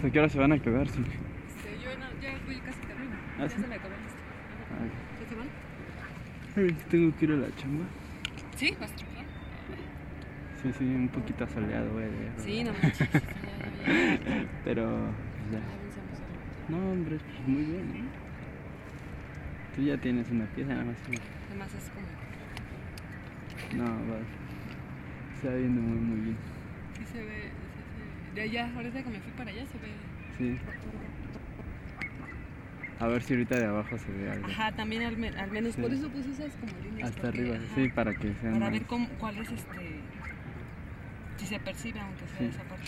¿Hasta qué hora se van a quedar? Sí. Yo no, ya voy casi termino. ¿Ah, Ya sí? se me acabó esto. ¿Ya se van? Tengo que ir a la chamba. ¿Sí? ¿Vas a trabajar? Sí, un poquito asoleado, güey. Sí, no manches. Ya. Pero, ya. Ya vencemos el... No, hombre, pues muy bien, ¿eh? Tú ya tienes una pieza, nada más. Además es como... No, va. Se va viendo muy bien. Sí se ve... De allá, ahorita que me fui para allá se ve... Sí. A ver si ahorita de abajo se ve algo. Ajá, también al menos. Sí. Por eso puse esas como líneas. Hasta porque, arriba, ajá, sí, para que sea para más... ver cuál es si se percibe, aunque sea Sí. esa parte.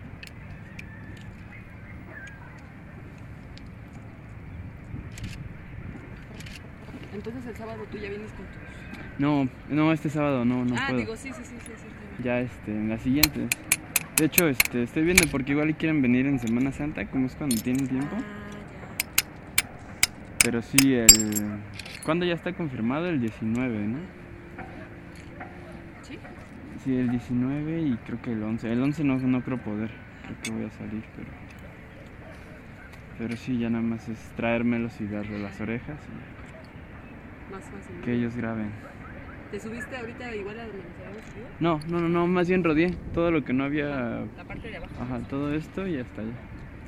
Entonces el sábado tú ya vienes con tus... No, este sábado no puedo. Digo, sí. Ya en la siguiente. De hecho, estoy viendo porque igual quieren venir en Semana Santa, como es cuando tienen tiempo. Ya. Pero sí, ¿cuándo ya está confirmado? El 19, ¿no? ¿Sí? Sí, el 19 y creo que el 11. El 11 no creo poder, creo que voy a salir, pero sí, ya nada más es traérmelos y darle las orejas y Más fácil. que ellos graben. ¿Te subiste ahorita igual a donde nos habíamos subido? No, más bien rodeé todo lo que no había. La parte de abajo. Ajá, todo esto y hasta allá.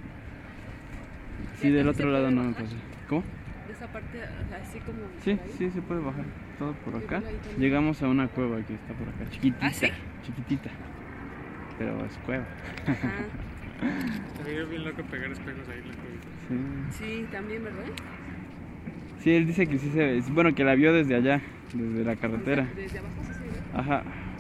Sí, ¿Y del aquí otro se lado puede no me bajar? pasé. ¿Cómo? De esa parte, o sea, así como... Sí, por ahí. sí, se puede bajar todo por acá. Igual ahí también. Llegamos a una cueva que está por acá, chiquitita, ¿Ah, sí? chiquitita, pero es cueva. Ajá. Estaría bien loco pegar espejos ahí en la cuevita. Sí. Sí, también, ¿verdad? Sí, él dice que sí se ve, bueno, que la vio desde allá, desde la carretera. Desde abajo sí se ve. Ajá.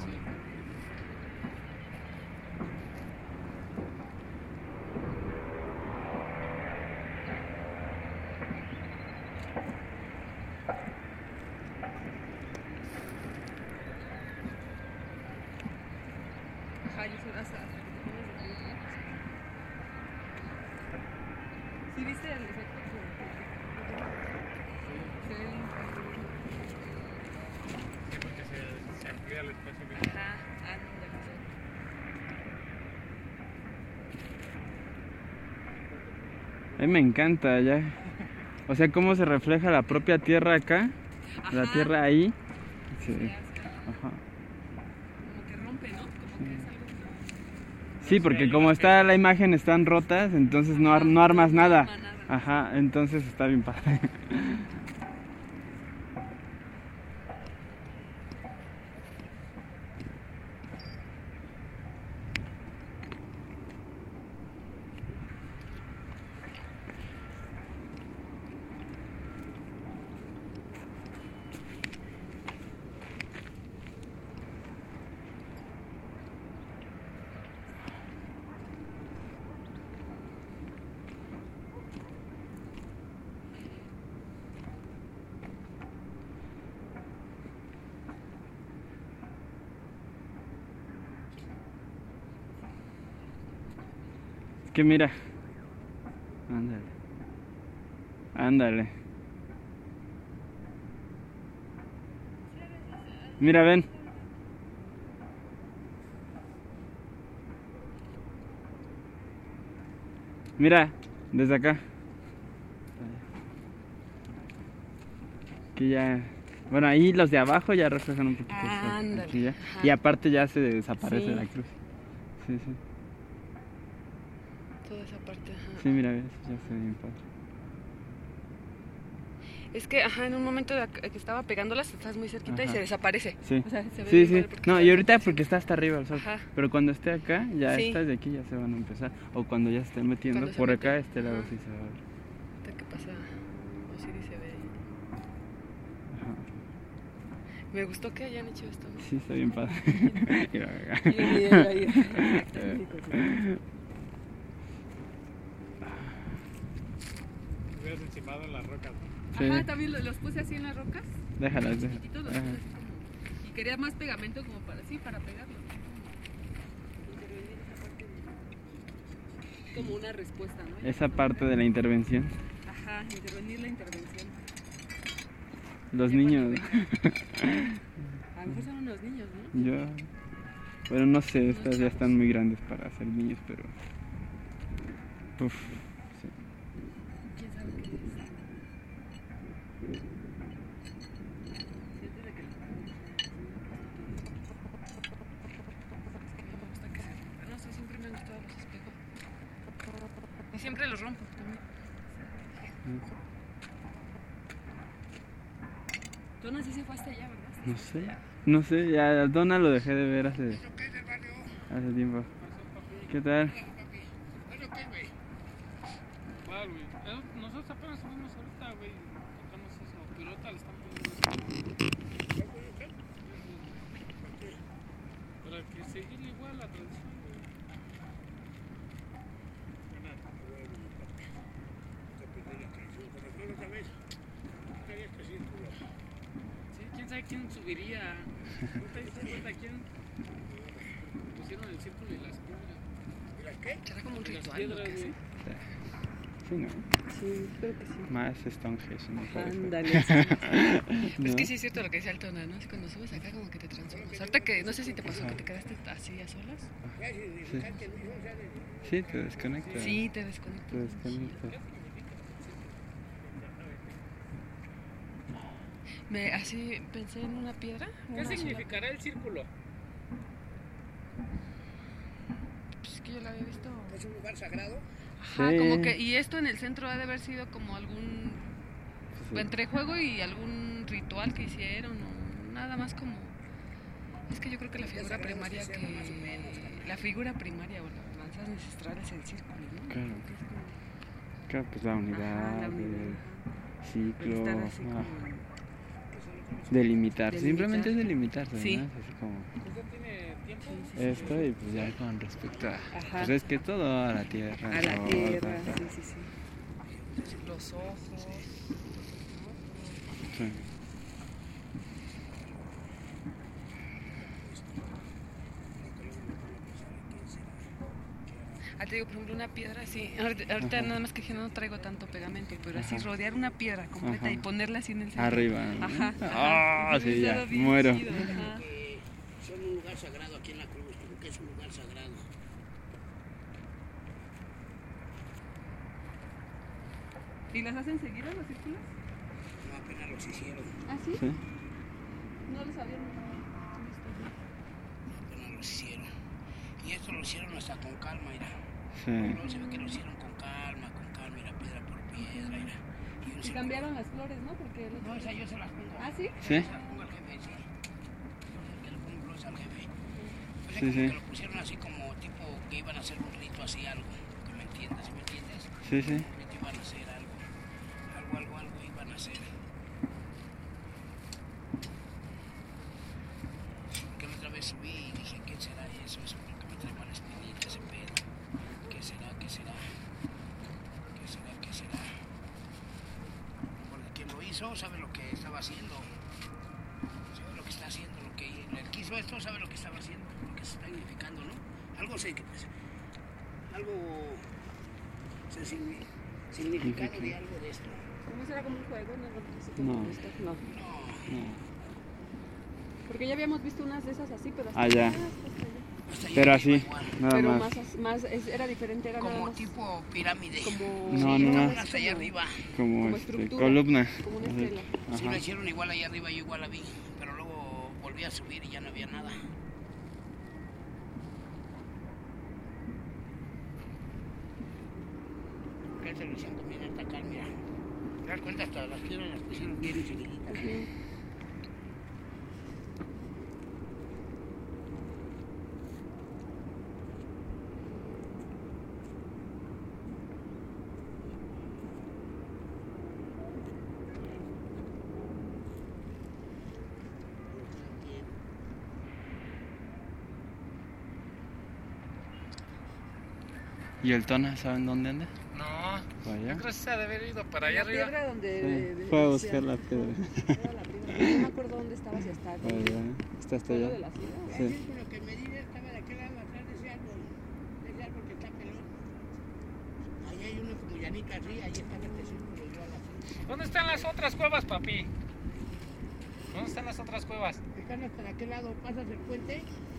Ajá, yo soy hasta que te pones de pie, ¿no? ¿Sí viste el efecto? Se ve lindo. Sí, porque se amplía el espacio que Ajá, ándale, sí. A mí me encanta ya. O sea, cómo se refleja la propia tierra acá, la Ajá. tierra ahí. Sí. Se hace Ajá. como que rompe, ¿no? Como que es algo que... Sí, porque como está la imagen están rotas, entonces no armas nada. arma nada. Ajá, entonces está bien padre. Que mira. Ándale. Mira, ven. Mira, desde acá. Que ya... Bueno, ahí los de abajo ya reflejan un poquito. Ándale, Aquí ya. ajá. Y aparte ya se desaparece Sí. la cruz. Sí. Toda esa parte, ajá. Sí, mira, ves, ya se ve bien padre. Es que, ajá, en un momento que estaba pegándolas, estás muy cerquita y Ajá. se desaparece. Sí, O sea, se ve sí, bien sí. padre porque No, está y ahorita desapareciendo. porque está hasta arriba el sol. Ajá. Pero cuando esté acá, ya Sí. estas de aquí ya se van a empezar. O cuando ya se estén metiendo, Cuando se por mete. acá este lado Ajá. sí se va a ver. Ahorita que pasa Osiris se ve ahí. Ajá. Me gustó que hayan hecho esto, ¿no? Sí, está bien padre. Mira, Ahí. hubieras encimado en las rocas, ¿no? Sí. Ajá, también los puse así en las rocas. Déjalas. Chiquititos, los Ajá. puse así como... Y quería más pegamento como para pegarlo. Intervenir esa parte como una respuesta, ¿no? Esa parte de la intervención. Ajá, intervenir la intervención. Los Ya niños. A lo mejor son unos niños, ¿no? Yo. Bueno, no sé, estas ya están muy grandes para ser niños, pero. Uf, sí. ¿Quién sabe qué es? Sí, antes de que lo no sé, siempre me han gustado los espejos. Y siempre los rompo también. Donna sí se fue hasta allá, ¿verdad? No sé. No sé, ya a Donna lo dejé de ver hace tiempo. ¿Qué tal? ¿Cuál, güey? Nosotros apenas subimos ahorita, güey. Encontramos eso. Pero ahorita le están poniendo para que seguir igual la tradición, güey. Sí, quién sabe quién subiría. ¿No te diste cuenta quién? Pusieron el círculo y las piedras. Será como un Y las ritual. piedras, ¿no? ¿Qué güey. Sí, ¿no? Sí, espero que sí. Más Stonehenge, me parece. Ándale. Sí. Pero es que sí es cierto lo que dice Altona, ¿no? Es cuando subes acá como que te transformas. Ahorita que, no sé si te pasó que te quedaste así a solas. Sí. Sí, te desconectas. Sí, te desconectas. Te desconectas. Así pensé en una piedra. ¿Qué una sola. significará el círculo? Pues es que yo la había visto. ¿Es un lugar sagrado? Ajá, Sí. como que, y esto en el centro ha de haber sido como algún Sí. entre juego y algún ritual que hicieron o nada más como. Es que yo creo que la figura primaria o las danzas ancestrales el círculo, ¿no? Claro. Que es como Claro, pues la unidad, la unidad, el el ciclo, estar así como. delimitar, simplemente es delimitarse, Sí. ¿no? Es así como ¿Usted tiene tiempo? esto y pues ya con respecto a, Ajá. pues es que todo a la tierra. A la todo, tierra, ta, ta. sí. Los ojos. Sí. Te digo, por ejemplo, una piedra así. Ahorita Ajá. nada más que yo no traigo tanto pegamento, pero así Ajá. rodear una piedra completa Ajá. y ponerla así en el centro. Arriba, ¿no? Ajá. Ah, Eso sí, ya, estaba bien muero. chido, ajá. Que son un lugar sagrado aquí en la Cruz, como que es un lugar sagrado. ¿Y las hacen seguidas los círculos? No, apenas los hicieron, ¿Ah, sí? Sí. No los habían visto. apenas los hicieron. Y esto lo hicieron hasta con calma, mira. Sí. No, se ve que lo hicieron con calma, mira, piedra por piedra, mira. Y un Y círculo. cambiaron las flores, ¿no? Porque el otro- No, esa yo se las pongo. ¿Ah, sí? ¿Sí? Se las pongo al jefe, sí. Yo le pongo flores al jefe. Pues es Sí, como sí. que lo pusieron así como tipo que iban a hacer un rito así, algo. Que me entiendes, ¿me entiendes? Sí, sí. Un rito iban a hacer algo iban a hacer. Que la otra vez subí y dije, ¿qué será eso? Eso porque me trae mala espinita ese pedo. ¿Qué será? Porque quien lo hizo sabe lo que estaba haciendo. Sabe lo que está haciendo, lo que él quiso esto, sabe lo que estaba haciendo, lo que se está significando, ¿no? Algo significado de algo de esto. ¿Cómo será como un juego? No. No. No. Porque ya habíamos visto unas de esas así, pero hasta Ah, ya. allá, hasta allá. Hasta allá Pero arriba así, igual. nada Pero más. era diferente, era nada Como más tipo pirámide. como... No, Sí, no, estaban no. hasta allá arriba. Como como estructura. columna. Como una Así. estela. Sí, lo Ajá. hicieron igual allá arriba, yo igual la vi. Pero luego volví a subir y ya no había nada. ¿Qué se lo hicieron también hasta acá, mira? ¿Te das cuenta? Hasta las piedras las pusieron bien seguiditas. ¿Y el Tona, saben dónde anda? No, ¿Por allá? yo creo que se ha de haber ido para allá La arriba. piedra donde... Sí, fue a buscar la piedra. Era la piedra. No me acuerdo dónde estaba, si hasta Por allá. ¿Está hasta lo allá? de la ciudad. Sí. El círculo que medí estaba de aquel lado atrás de ese árbol que está pelón. Ahí hay una como llanita así, ahí estaba este círculo igual así. ¿Dónde están las otras cuevas, papi? ¿Dónde están las otras cuevas? Están hasta de aquel lado, pasas el puente